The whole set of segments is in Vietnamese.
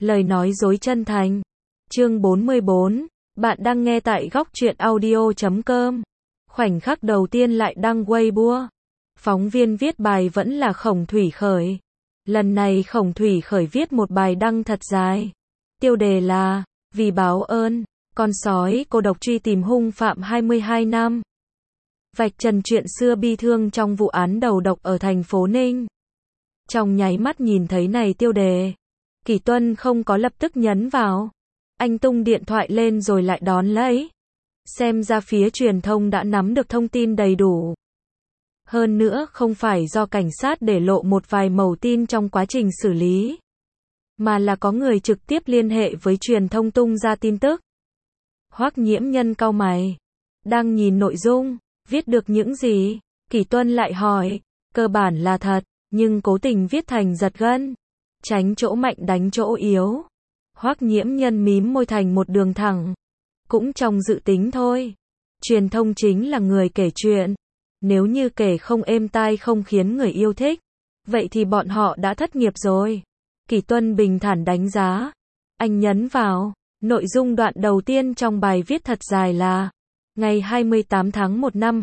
Lời nói dối chân thành. Chương 44. Bạn đang nghe tại góc truyện audio.com. Khoảnh khắc đầu tiên lại đăng Weibo. Phóng viên viết bài vẫn là Khổng Thủy Khởi. Lần này Khổng Thủy Khởi viết một bài đăng thật dài. Tiêu đề là Vì báo ơn, con sói cô độc truy tìm hung phạm 22 năm. Vạch trần chuyện xưa bi thương trong vụ án đầu độc ở thành phố Ninh. Trong nháy mắt nhìn thấy này tiêu đề, Kỷ Tuân không có lập tức nhấn vào. Anh tung điện thoại lên rồi lại đón lấy. Xem ra phía truyền thông đã nắm được thông tin đầy đủ. Hơn nữa không phải do cảnh sát để lộ một vài mẩu tin trong quá trình xử lý, mà là có người trực tiếp liên hệ với truyền thông tung ra tin tức. Hoắc Nhiễm Nhân cau mày. Đang nhìn nội dung, viết được những gì? Kỷ Tuân lại hỏi. Cơ bản là thật, nhưng cố tình viết thành giật gân. Tránh chỗ mạnh đánh chỗ yếu. Hoắc Nhiễm Nhân mím môi thành một đường thẳng. Cũng trong dự tính thôi. Truyền thông chính là người kể chuyện. Nếu như kể không êm tai không khiến người yêu thích, vậy thì bọn họ đã thất nghiệp rồi. Kỷ Tuân bình thản đánh giá. Anh nhấn vào. Nội dung đoạn đầu tiên trong bài viết thật dài là ngày 28 tháng 1 năm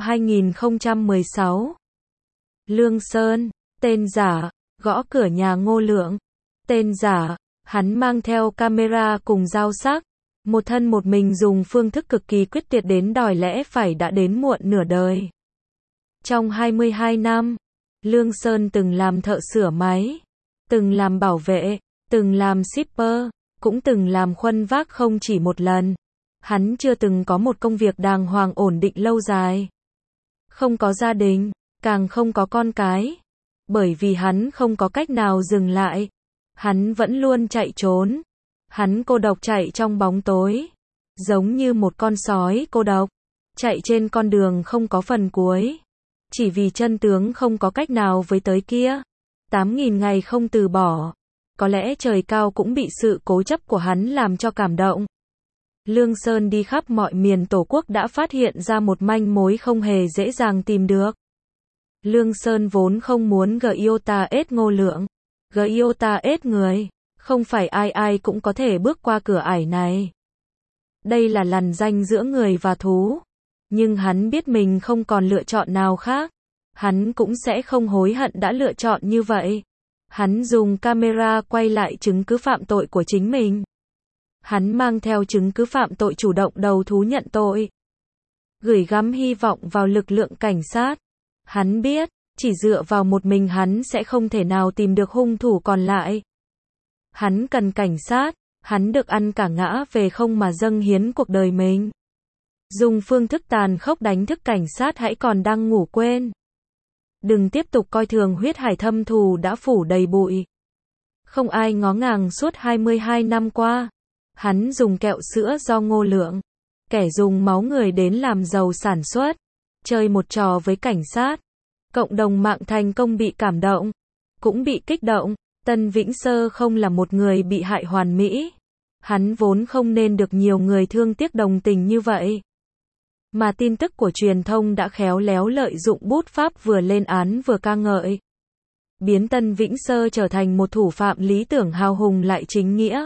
2016. Lương Sơn, tên giả, gõ cửa nhà Ngô Lượng. Tên giả, hắn mang theo camera cùng dao sắc. Một thân một mình dùng phương thức cực kỳ quyết tuyệt đến đòi lẽ phải đã đến muộn nửa đời. Trong 22 năm, Lương Sơn từng làm thợ sửa máy, từng làm bảo vệ, từng làm shipper, cũng từng làm khuân vác không chỉ một lần. Hắn chưa từng có một công việc đàng hoàng ổn định lâu dài. Không có gia đình, càng không có con cái. Bởi vì hắn không có cách nào dừng lại. Hắn vẫn luôn chạy trốn. Hắn cô độc chạy trong bóng tối. Giống như một con sói cô độc. Chạy trên con đường không có phần cuối. Chỉ vì chân tướng không có cách nào với tới kia. 8.000 ngày không từ bỏ. Có lẽ trời cao cũng bị sự cố chấp của hắn làm cho cảm động. Lương Sơn đi khắp mọi miền Tổ quốc đã phát hiện ra một manh mối không hề dễ dàng tìm được. Lương Sơn vốn không muốn Giota ết Ngô Lượng. Giota ết người. Không phải ai ai cũng có thể bước qua cửa ải này. Đây là lằn ranh giữa người và thú. Nhưng hắn biết mình không còn lựa chọn nào khác. Hắn cũng sẽ không hối hận đã lựa chọn như vậy. Hắn dùng camera quay lại chứng cứ phạm tội của chính mình. Hắn mang theo chứng cứ phạm tội chủ động đầu thú nhận tội. Gửi gắm hy vọng vào lực lượng cảnh sát. Hắn biết, chỉ dựa vào một mình hắn sẽ không thể nào tìm được hung thủ còn lại. Hắn cần cảnh sát, hắn được ăn cả ngã về không mà dâng hiến cuộc đời mình. Dùng phương thức tàn khốc đánh thức cảnh sát hãy còn đang ngủ quên. Đừng tiếp tục coi thường huyết hải thâm thù đã phủ đầy bụi. Không ai ngó ngàng suốt 22 năm qua. Hắn dùng kẹo sữa do Ngô Lượng, kẻ dùng máu người đến làm giàu sản xuất, chơi một trò với cảnh sát. Cộng đồng mạng thành công bị cảm động, cũng bị kích động. Tân Vĩnh Sơ không là một người bị hại hoàn mỹ. Hắn vốn không nên được nhiều người thương tiếc đồng tình như vậy. Mà tin tức của truyền thông đã khéo léo lợi dụng bút pháp vừa lên án vừa ca ngợi. Biến Tân Vĩnh Sơ trở thành một thủ phạm lý tưởng hào hùng lại chính nghĩa.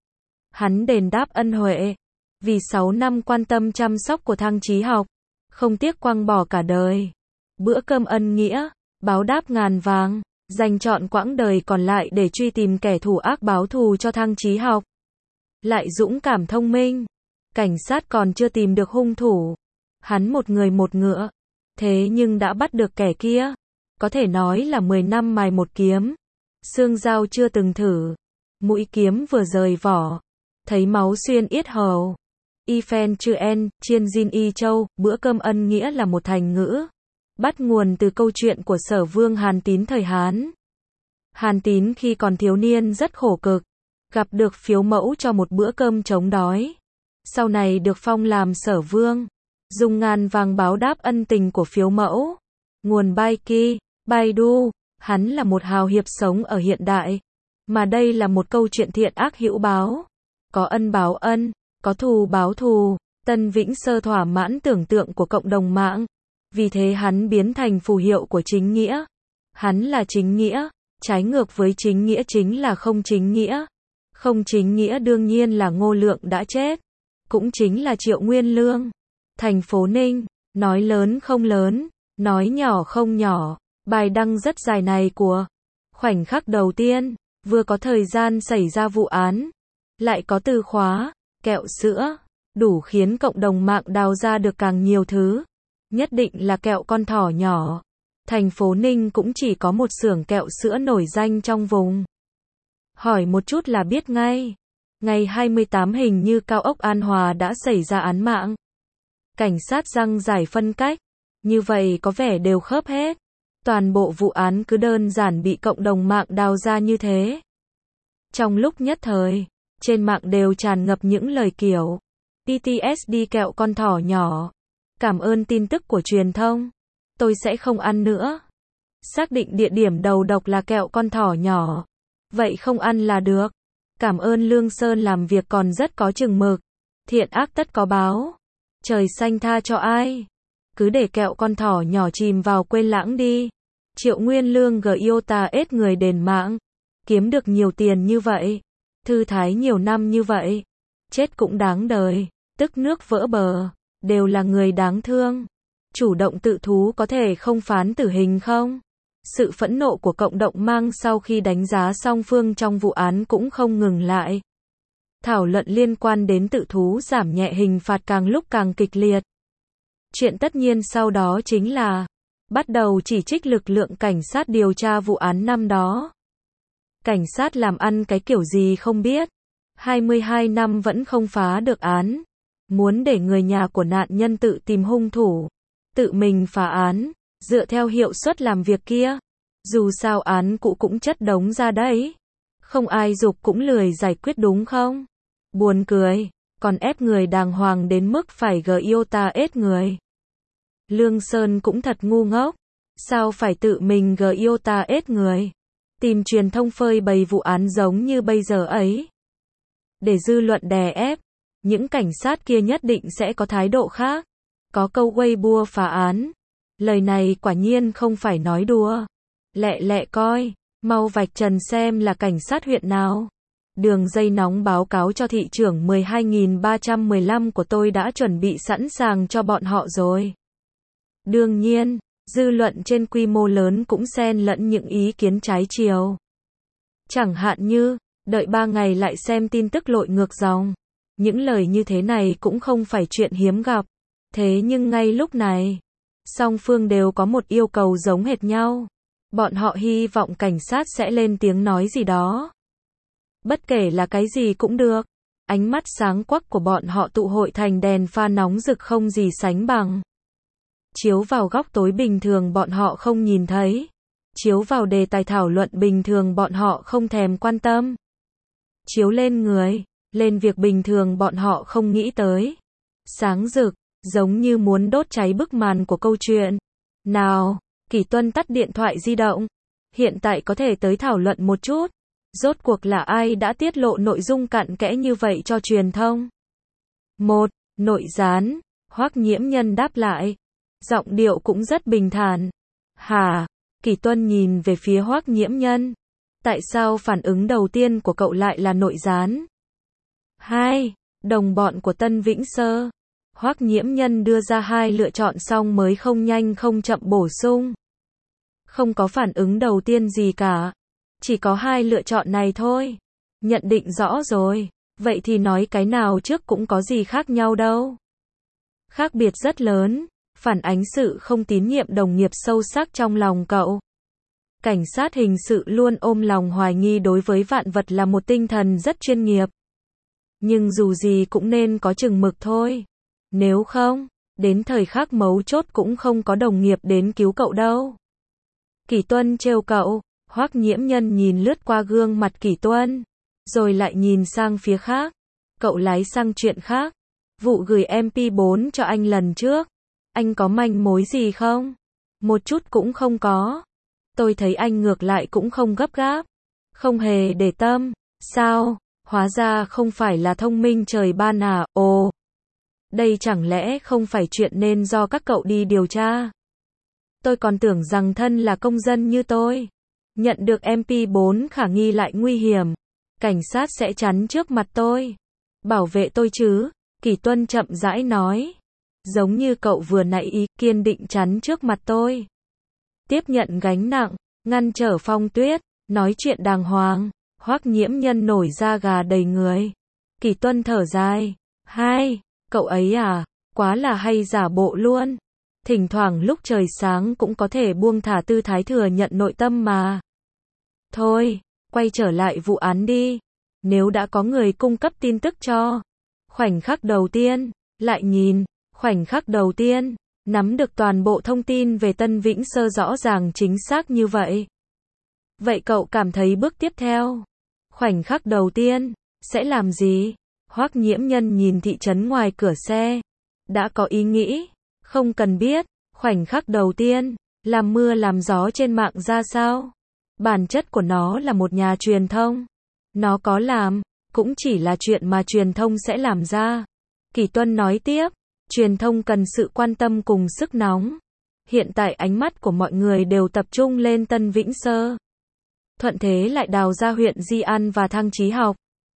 Hắn đền đáp ân huệ. Vì 6 năm quan tâm chăm sóc của Thăng Chí Học. Không tiếc quăng bỏ cả đời. Bữa cơm ân nghĩa, báo đáp ngàn vàng. Dành trọn quãng đời còn lại để truy tìm kẻ thù ác báo thù cho Thăng Chí Học. Lại dũng cảm thông minh. Cảnh sát còn chưa tìm được hung thủ. Hắn một người một ngựa. Thế nhưng đã bắt được kẻ kia. Có thể nói là 10 năm mài một kiếm. Xương dao chưa từng thử. Mũi kiếm vừa rời vỏ. Thấy máu xuyên yết hầu. Y phen chư en, chiên Jin Y Châu, bữa cơm ân nghĩa là một thành ngữ. Bắt nguồn từ câu chuyện của Sở Vương Hàn Tín thời Hán. Hàn Tín khi còn thiếu niên rất khổ cực. Gặp được phiếu mẫu cho một bữa cơm chống đói. Sau này được phong làm Sở Vương. Dùng ngàn vàng báo đáp ân tình của phiếu mẫu. Nguồn Baiki, Baidu, hắn là một hào hiệp sống ở hiện đại. Mà đây là một câu chuyện thiện ác hữu báo. Có ân báo ân, có thù báo thù. Tân Vĩnh Sơ thỏa mãn tưởng tượng của cộng đồng mạng. Vì thế hắn biến thành phù hiệu của chính nghĩa. Hắn là chính nghĩa. Trái ngược với chính nghĩa chính là không chính nghĩa. Không chính nghĩa đương nhiên là Ngô Lượng đã chết. Cũng chính là Triệu Nguyên Lương. Thành phố Ninh, nói lớn không lớn, nói nhỏ không nhỏ. Bài đăng rất dài này của khoảnh khắc đầu tiên, vừa có thời gian xảy ra vụ án, lại có từ khóa, kẹo sữa, đủ khiến cộng đồng mạng đào ra được càng nhiều thứ. Nhất định là kẹo con thỏ nhỏ. Thành phố Ninh cũng chỉ có một xưởng kẹo sữa nổi danh trong vùng. Hỏi một chút là biết ngay. Ngày 28 hình như cao ốc An Hòa đã xảy ra án mạng. Cảnh sát răng giải phân cách. Như vậy có vẻ đều khớp hết. Toàn bộ vụ án cứ đơn giản bị cộng đồng mạng đào ra như thế. Trong lúc nhất thời, trên mạng đều tràn ngập những lời kiểu PTSD kẹo con thỏ nhỏ. Cảm ơn tin tức của truyền thông. Tôi sẽ không ăn nữa. Xác định địa điểm đầu độc là kẹo con thỏ nhỏ. Vậy không ăn là được. Cảm ơn Lương Sơn làm việc còn rất có chừng mực. Thiện ác tất có báo. Trời xanh tha cho ai. Cứ để kẹo con thỏ nhỏ chìm vào quên lãng đi. Triệu Nguyên Lương Giota ết người đền mạng. Kiếm được nhiều tiền như vậy. Thư thái nhiều năm như vậy. Chết cũng đáng đời. Tức nước vỡ bờ. Đều là người đáng thương. Chủ động tự thú có thể không phán tử hình không? Sự phẫn nộ của cộng đồng mạng sau khi đánh giá song phương trong vụ án cũng không ngừng lại. Thảo luận liên quan đến tự thú giảm nhẹ hình phạt càng lúc càng kịch liệt. Chuyện tất nhiên sau đó chính là bắt đầu chỉ trích lực lượng cảnh sát điều tra vụ án năm đó. Cảnh sát làm ăn cái kiểu gì không biết. 22 năm vẫn không phá được án. Muốn để người nhà của nạn nhân tự tìm hung thủ. Tự mình phá án. Dựa theo hiệu suất làm việc kia. Dù sao án cũ cũng chất đống ra đấy. Không ai giục cũng lười giải quyết đúng không? Buồn cười. Còn ép người đàng hoàng đến mức phải Giota ết người. Lương Sơn cũng thật ngu ngốc. Sao phải tự mình Giota ết người? Tìm truyền thông phơi bày vụ án giống như bây giờ ấy. Để dư luận đè ép. Những cảnh sát kia nhất định sẽ có thái độ khác. Có câu Weibo phá án. Lời này quả nhiên không phải nói đùa. Lẹ lẹ coi, mau vạch trần xem là cảnh sát huyện nào. Đường dây nóng báo cáo cho thị trưởng 12.315 của tôi đã chuẩn bị sẵn sàng cho bọn họ rồi. Đương nhiên, dư luận trên quy mô lớn cũng xen lẫn những ý kiến trái chiều. Chẳng hạn như, đợi 3 ngày lại xem tin tức lội ngược dòng. Những lời như thế này cũng không phải chuyện hiếm gặp. Thế nhưng ngay lúc này, song phương đều có một yêu cầu giống hệt nhau. Bọn họ hy vọng cảnh sát sẽ lên tiếng nói gì đó. Bất kể là cái gì cũng được. Ánh mắt sáng quắc của bọn họ tụ hội thành đèn pha nóng rực không gì sánh bằng. Chiếu vào góc tối bình thường bọn họ không nhìn thấy. Chiếu vào đề tài thảo luận bình thường bọn họ không thèm quan tâm. Chiếu lên người, lên việc bình thường bọn họ không nghĩ tới. Sáng rực, giống như muốn đốt cháy bức màn của câu chuyện. Nào, Kỷ Tuân tắt điện thoại di động. Hiện tại có thể tới thảo luận một chút. Rốt cuộc là ai đã tiết lộ nội dung cặn kẽ như vậy cho truyền thông? 1. Nội gián. Hoắc Nhiễm Nhân đáp lại. Giọng điệu cũng rất bình thản. Hả? Kỷ Tuân nhìn về phía Hoắc Nhiễm Nhân. Tại sao phản ứng đầu tiên của cậu lại là nội gián? 2. Đồng bọn của Tân Vĩnh Sơ. Hoắc Nhiễm Nhân đưa ra 2 lựa chọn xong mới không nhanh không chậm bổ sung. Không có phản ứng đầu tiên gì cả. Chỉ có 2 lựa chọn này thôi. Nhận định rõ rồi. Vậy thì nói cái nào trước cũng có gì khác nhau đâu. Khác biệt rất lớn. Phản ánh sự không tín nhiệm đồng nghiệp sâu sắc trong lòng cậu. Cảnh sát hình sự luôn ôm lòng hoài nghi đối với vạn vật là một tinh thần rất chuyên nghiệp. Nhưng dù gì cũng nên có chừng mực thôi. Nếu không, đến thời khắc mấu chốt cũng không có đồng nghiệp đến cứu cậu đâu. Kỷ Tuân trêu cậu. Hoắc Nhiễm Nhân nhìn lướt qua gương mặt Kỷ Tuân, rồi lại nhìn sang phía khác. Cậu lái sang chuyện khác. Vụ gửi MP4 cho anh lần trước. Anh có manh mối gì không? Một chút cũng không có. Tôi thấy anh ngược lại cũng không gấp gáp. Không hề để tâm. Sao? Hóa ra không phải là thông minh trời ban à? Ồ. Đây chẳng lẽ không phải chuyện nên do các cậu đi điều tra? Tôi còn tưởng rằng thân là công dân như tôi. Nhận được MP4 khả nghi lại nguy hiểm. Cảnh sát sẽ chắn trước mặt tôi. Bảo vệ tôi chứ, Kỷ Tuân chậm rãi nói. Giống như cậu vừa nãy ý, kiên định chắn trước mặt tôi. Tiếp nhận gánh nặng, ngăn trở Phong Tuyết, nói chuyện đàng hoàng. Hoắc Nhiễm Nhân nổi da gà đầy người. Kỷ Tuân thở dài. Hai, cậu ấy à, quá là hay giả bộ luôn. Thỉnh thoảng lúc trời sáng cũng có thể buông thả tư thái thừa nhận nội tâm mà. Thôi, quay trở lại vụ án đi. Nếu đã có người cung cấp tin tức cho. Khoảnh khắc đầu tiên, lại nhìn. Khoảnh khắc đầu tiên, nắm được toàn bộ thông tin về Tân Vĩnh Sơ rõ ràng chính xác như vậy. Vậy cậu cảm thấy bước tiếp theo? Khoảnh khắc đầu tiên, sẽ làm gì? Hoắc Nhiễm Nhân nhìn thị trấn ngoài cửa xe. Đã có ý nghĩ, không cần biết. Khoảnh khắc đầu tiên, làm mưa làm gió trên mạng ra sao? Bản chất của nó là một nhà truyền thông. Nó có làm, cũng chỉ là chuyện mà truyền thông sẽ làm ra. Kỷ Tuân nói tiếp, truyền thông cần sự quan tâm cùng sức nóng. Hiện tại ánh mắt của mọi người đều tập trung lên Tân Vĩnh Sơ. Thuận thế lại đào ra huyện Di An và Thăng Chí Học.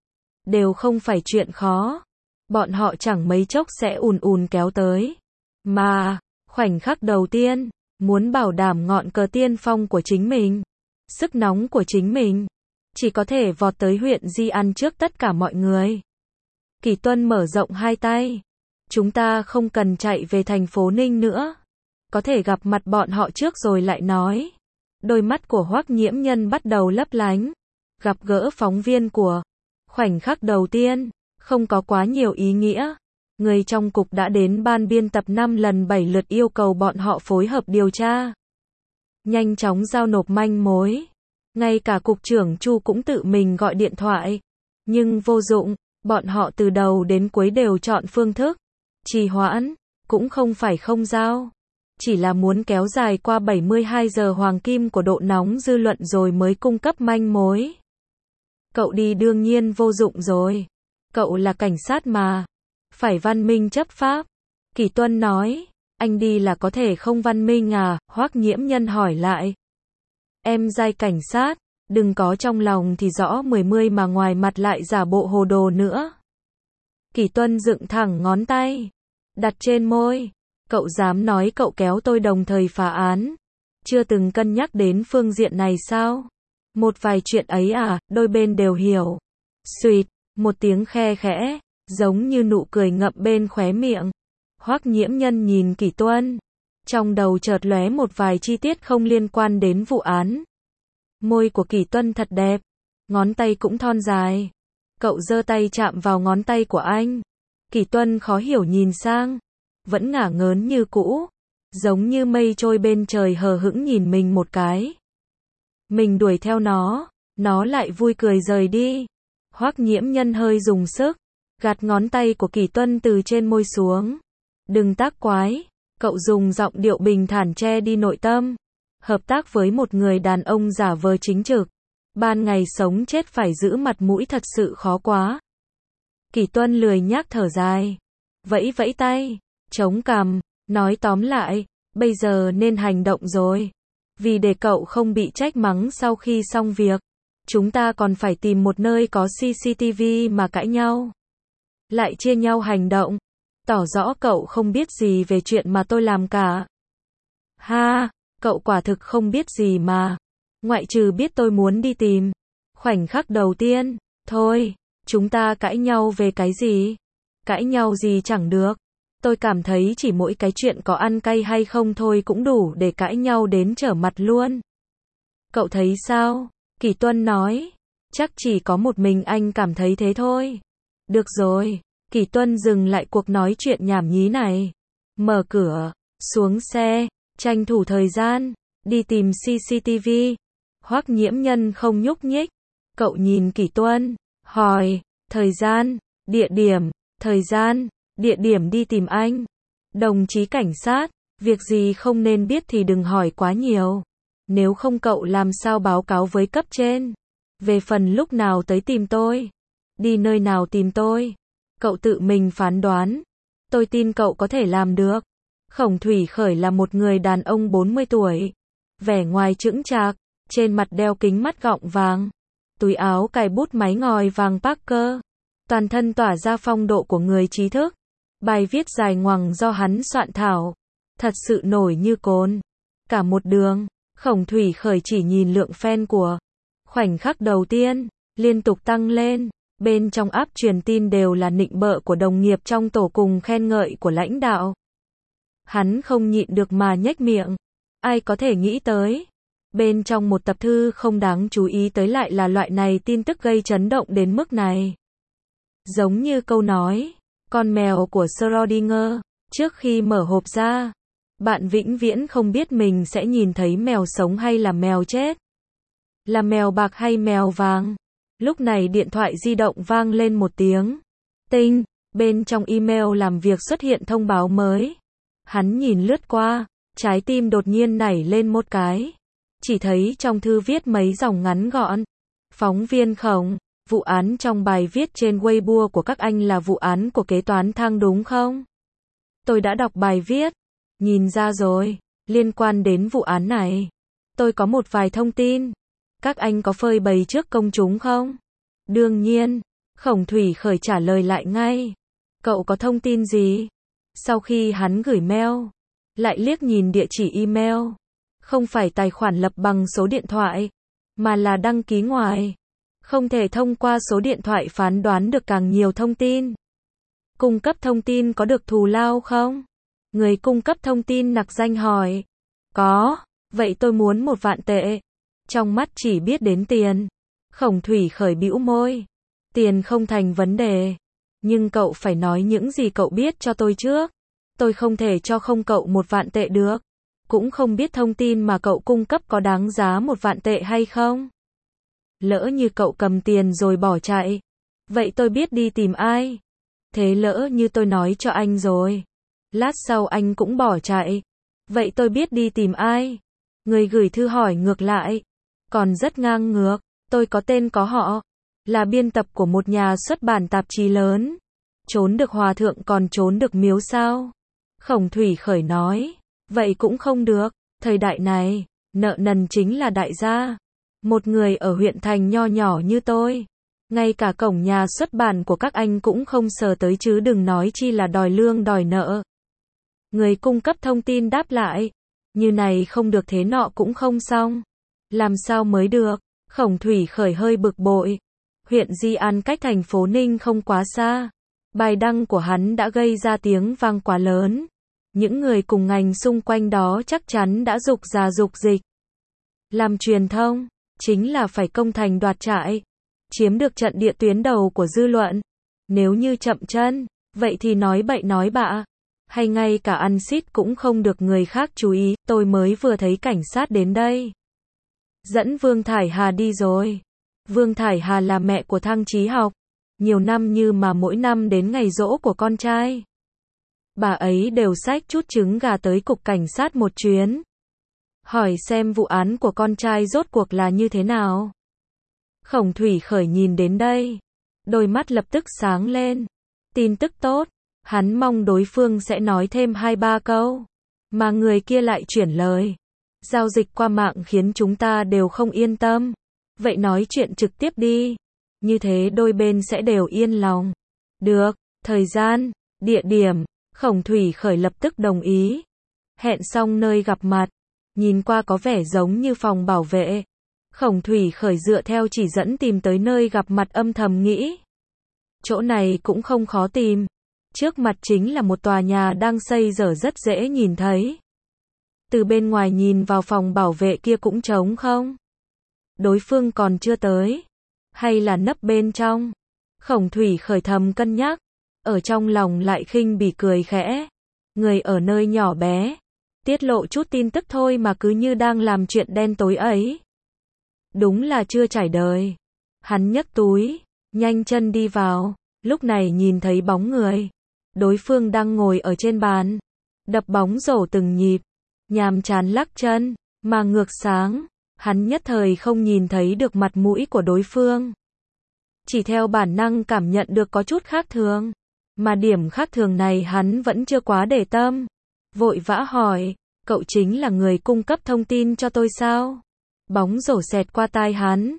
Đều không phải chuyện khó. Bọn họ chẳng mấy chốc sẽ ùn ùn kéo tới. Mà, khoảnh khắc đầu tiên, muốn bảo đảm ngọn cờ tiên phong của chính mình, sức nóng của chính mình, chỉ có thể vọt tới huyện Di An trước tất cả mọi người. Kỷ Tuân mở rộng hai tay. Chúng ta không cần chạy về thành phố Ninh nữa. Có thể gặp mặt bọn họ trước rồi lại nói. Đôi mắt của Hoắc Nhiễm Nhân bắt đầu lấp lánh. Gặp gỡ phóng viên của khoảnh khắc đầu tiên, không có quá nhiều ý nghĩa. Người trong cục đã đến ban biên tập 5 lần 7 lượt yêu cầu bọn họ phối hợp điều tra. Nhanh chóng giao nộp manh mối. Ngay cả cục trưởng Chu cũng tự mình gọi điện thoại. Nhưng vô dụng, bọn họ từ đầu đến cuối đều chọn phương thức trì hoãn, cũng không phải không giao. Chỉ là muốn kéo dài qua 72 giờ hoàng kim của độ nóng dư luận rồi mới cung cấp manh mối. Cậu đi đương nhiên vô dụng rồi. Cậu là cảnh sát mà. Phải văn minh chấp pháp. Kỷ Tuân nói. Anh đi là có thể không văn minh à? Hoắc Nhiễm Nhân hỏi lại. Em giai cảnh sát. Đừng có trong lòng thì rõ mười mà ngoài mặt lại giả bộ hồ đồ nữa. Kỷ Tuân dựng thẳng ngón tay. Đặt trên môi. Cậu dám nói cậu kéo tôi đồng thời phá án. Chưa từng cân nhắc đến phương diện này sao? Một vài chuyện ấy à, đôi bên đều hiểu. Xuyệt, một tiếng khe khẽ, giống như nụ cười ngậm bên khóe miệng. Hoắc Nhiễm Nhân nhìn Kỷ Tuân. Trong đầu chợt lóe một vài chi tiết không liên quan đến vụ án. Môi của Kỷ Tuân thật đẹp. Ngón tay cũng thon dài. Cậu giơ tay chạm vào ngón tay của anh. Kỷ Tuân khó hiểu nhìn sang. Vẫn ngả ngớn như cũ. Giống như mây trôi bên trời hờ hững nhìn mình một cái. Mình đuổi theo nó lại vui cười rời đi. Hoắc Nhiễm Nhân hơi dùng sức. Gạt ngón tay của Kỷ Tuân từ trên môi xuống. Đừng tác quái. Cậu dùng giọng điệu bình thản che đi nội tâm. Hợp tác với một người đàn ông giả vờ chính trực. Ban ngày sống chết phải giữ mặt mũi thật sự khó quá. Kỷ Tuân lười nhác thở dài. Vẫy vẫy tay. Chống cằm. Nói tóm lại. Bây giờ nên hành động rồi. Vì để cậu không bị trách mắng sau khi xong việc. Chúng ta còn phải tìm một nơi có CCTV mà cãi nhau. Lại chia nhau hành động. Tỏ rõ cậu không biết gì về chuyện mà tôi làm cả. Ha, cậu quả thực không biết gì mà. Ngoại trừ biết tôi muốn đi tìm. Khoảnh khắc đầu tiên. Thôi, chúng ta cãi nhau về cái gì? Cãi nhau gì chẳng được. Tôi cảm thấy chỉ mỗi cái chuyện có ăn cay hay không thôi cũng đủ để cãi nhau đến trở mặt luôn. Cậu thấy sao? Kỷ Tuân nói. Chắc chỉ có một mình anh cảm thấy thế thôi. Được rồi. Kỷ Tuân dừng lại cuộc nói chuyện nhảm nhí này. Mở cửa. Xuống xe. Tranh thủ thời gian. Đi tìm CCTV. Hoắc Nhiễm Nhân không nhúc nhích. Cậu nhìn Kỷ Tuân. Hỏi. Thời gian. Địa điểm. Thời gian. Địa điểm đi tìm anh. Đồng chí cảnh sát. Việc gì không nên biết thì đừng hỏi quá nhiều. Nếu không cậu làm sao báo cáo với cấp trên. Về phần lúc nào tới tìm tôi. Đi nơi nào tìm tôi. Cậu tự mình phán đoán. Tôi tin cậu có thể làm được. Khổng Thủy Khởi là một người đàn ông 40 tuổi. Vẻ ngoài chững chạc. Trên mặt đeo kính mắt gọng vàng. túi áo cài bút máy ngòi vàng Parker. Toàn thân tỏa ra phong độ của người trí thức. Bài viết dài ngoằng do hắn soạn thảo. Thật sự nổi như cồn. Cả một đường, Khổng Thủy Khởi chỉ nhìn lượng fan của khoảnh khắc đầu tiên, liên tục tăng lên. Bên trong app truyền tin đều là nịnh bợ của đồng nghiệp trong tổ cùng khen ngợi của lãnh đạo. Hắn không nhịn được mà nhếch miệng. Ai có thể nghĩ tới. Bên trong một tập thư không đáng chú ý tới lại là loại này tin tức gây chấn động đến mức này. Giống như câu nói, con mèo của Schrödinger, trước khi mở hộp ra, bạn vĩnh viễn không biết mình sẽ nhìn thấy mèo sống hay là mèo chết. Là mèo bạc hay mèo vàng. Lúc này điện thoại di động vang lên một tiếng. Tinh, bên trong email làm việc xuất hiện thông báo mới. Hắn nhìn lướt qua, trái tim đột nhiên nảy lên một cái. Chỉ thấy trong thư viết mấy dòng ngắn gọn. Phóng viên Khổng, vụ án trong bài viết trên Weibo của các anh là vụ án của kế toán Thang đúng không? Tôi đã đọc bài viết. Nhìn ra rồi, liên quan đến vụ án này. Tôi có một vài thông tin. Các anh có phơi bày trước công chúng không? Đương nhiên, Khổng Thủy Khởi trả lời lại ngay. Cậu có thông tin gì? Sau khi hắn gửi mail, lại liếc nhìn địa chỉ email. Không phải tài khoản lập bằng số điện thoại, mà là đăng ký ngoài. Không thể thông qua số điện thoại phán đoán được càng nhiều thông tin. Cung cấp thông tin có được thù lao không? Người cung cấp thông tin nặc danh hỏi. Có, vậy tôi muốn 1 vạn tệ. Trong mắt chỉ biết đến tiền. Khổng Thủy Khởi bĩu môi. Tiền không thành vấn đề. Nhưng cậu phải nói những gì cậu biết cho tôi trước. Tôi không thể cho không cậu 1 vạn tệ được. Cũng không biết thông tin mà cậu cung cấp có đáng giá 1 vạn tệ hay không. Lỡ như cậu cầm tiền rồi bỏ chạy. Vậy tôi biết đi tìm ai. Thế lỡ như tôi nói cho anh rồi. Lát sau anh cũng bỏ chạy. Vậy tôi biết đi tìm ai. Người gửi thư hỏi ngược lại. Còn rất ngang ngược. Tôi có tên có họ. Là biên tập của một nhà xuất bản tạp chí lớn. Trốn được hòa thượng còn trốn được miếu sao? Khổng Thủy Khởi nói. Vậy cũng không được. Thời đại này, nợ nần chính là đại gia. Một người ở huyện thành nho nhỏ như tôi. Ngay cả cổng nhà xuất bản của các anh cũng không sờ tới chứ đừng nói chi là đòi lương đòi nợ. Người cung cấp thông tin đáp lại. Như này không được thế nọ cũng không xong. Làm sao mới được? Khổng Thủy Khởi hơi bực bội. Huyện Di An cách thành phố Ninh không quá xa. Bài đăng của hắn đã gây ra tiếng vang quá lớn. Những người cùng ngành xung quanh đó chắc chắn đã rục rà rục dịch. Làm truyền thông, chính là phải công thành đoạt trại. Chiếm được trận địa tuyến đầu của dư luận. Nếu như chậm chân, vậy thì nói bậy nói bạ. Hay ngay cả ăn xít cũng không được người khác chú ý. Tôi mới vừa thấy cảnh sát đến đây. Dẫn Vương Thải Hà đi rồi. Vương Thải Hà là mẹ của Thang Chí Học. Nhiều năm như mà mỗi năm đến ngày giỗ của con trai. Bà ấy đều xách chút trứng gà tới cục cảnh sát một chuyến. Hỏi xem vụ án của con trai rốt cuộc là như thế nào. Khổng Thủy Khởi nhìn đến đây. Đôi mắt lập tức sáng lên. Tin tức tốt. Hắn mong đối phương sẽ nói thêm 2-3 câu. Mà người kia lại chuyển lời. Giao dịch qua mạng khiến chúng ta đều không yên tâm. Vậy nói chuyện trực tiếp đi. Như thế đôi bên sẽ đều yên lòng. Được, thời gian, địa điểm. Khổng Thủy Khởi lập tức đồng ý. Hẹn xong nơi gặp mặt. Nhìn qua có vẻ giống như phòng bảo vệ. Khổng Thủy Khởi dựa theo chỉ dẫn tìm tới nơi gặp mặt âm thầm nghĩ. Chỗ này cũng không khó tìm. Trước mặt chính là một tòa nhà đang xây dở rất dễ nhìn thấy. Từ bên ngoài nhìn vào phòng bảo vệ kia cũng trống không. Đối phương còn chưa tới. Hay là nấp bên trong. Khổng Thủy Khởi thầm cân nhắc. Ở trong lòng lại khinh bỉ cười khẽ. Người ở nơi nhỏ bé. Tiết lộ chút tin tức thôi mà cứ như đang làm chuyện đen tối ấy. Đúng là chưa trải đời. Hắn nhấc túi. Nhanh chân đi vào. Lúc này nhìn thấy bóng người. Đối phương đang ngồi ở trên bàn. Đập bóng rổ từng nhịp. Nhàm chán lắc chân. Mà ngược sáng. Hắn nhất thời không nhìn thấy được mặt mũi của đối phương. Chỉ theo bản năng cảm nhận được có chút khác thường. Mà điểm khác thường này hắn vẫn chưa quá để tâm. Vội vã hỏi. Cậu chính là người cung cấp thông tin cho tôi sao? Bóng rổ xẹt qua tai hắn.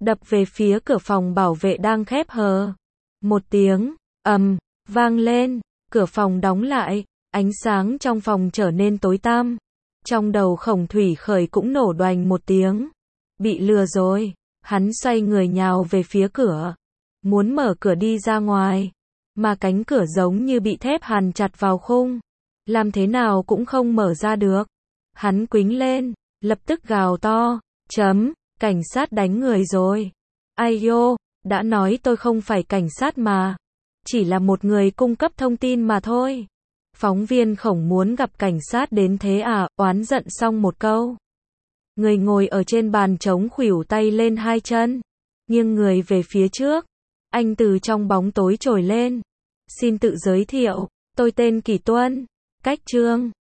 đập về phía cửa phòng bảo vệ đang khép hờ. Một tiếng ầm vang lên, cửa phòng đóng lại, ánh sáng trong phòng trở nên tối tăm. Trong đầu Khổng Thủy Khởi cũng nổ đoành một tiếng. Bị lừa rồi, hắn xoay người nhào về phía cửa, muốn mở cửa đi ra ngoài, mà cánh cửa giống như bị thép hàn chặt vào khung, làm thế nào cũng không mở ra được. Hắn quĩnh lên, lập tức gào to, cảnh sát đánh người rồi. Ai yo, đã nói tôi không phải cảnh sát mà, chỉ là một người cung cấp thông tin mà thôi. Phóng viên Khổng muốn gặp cảnh sát đến thế à, oán giận xong một câu. Người ngồi ở trên bàn trống khuỷu tay lên hai chân, nghiêng người về phía trước. Anh từ trong bóng tối trồi lên. Xin tự giới thiệu, tôi tên Kỳ Tuân, cách chương.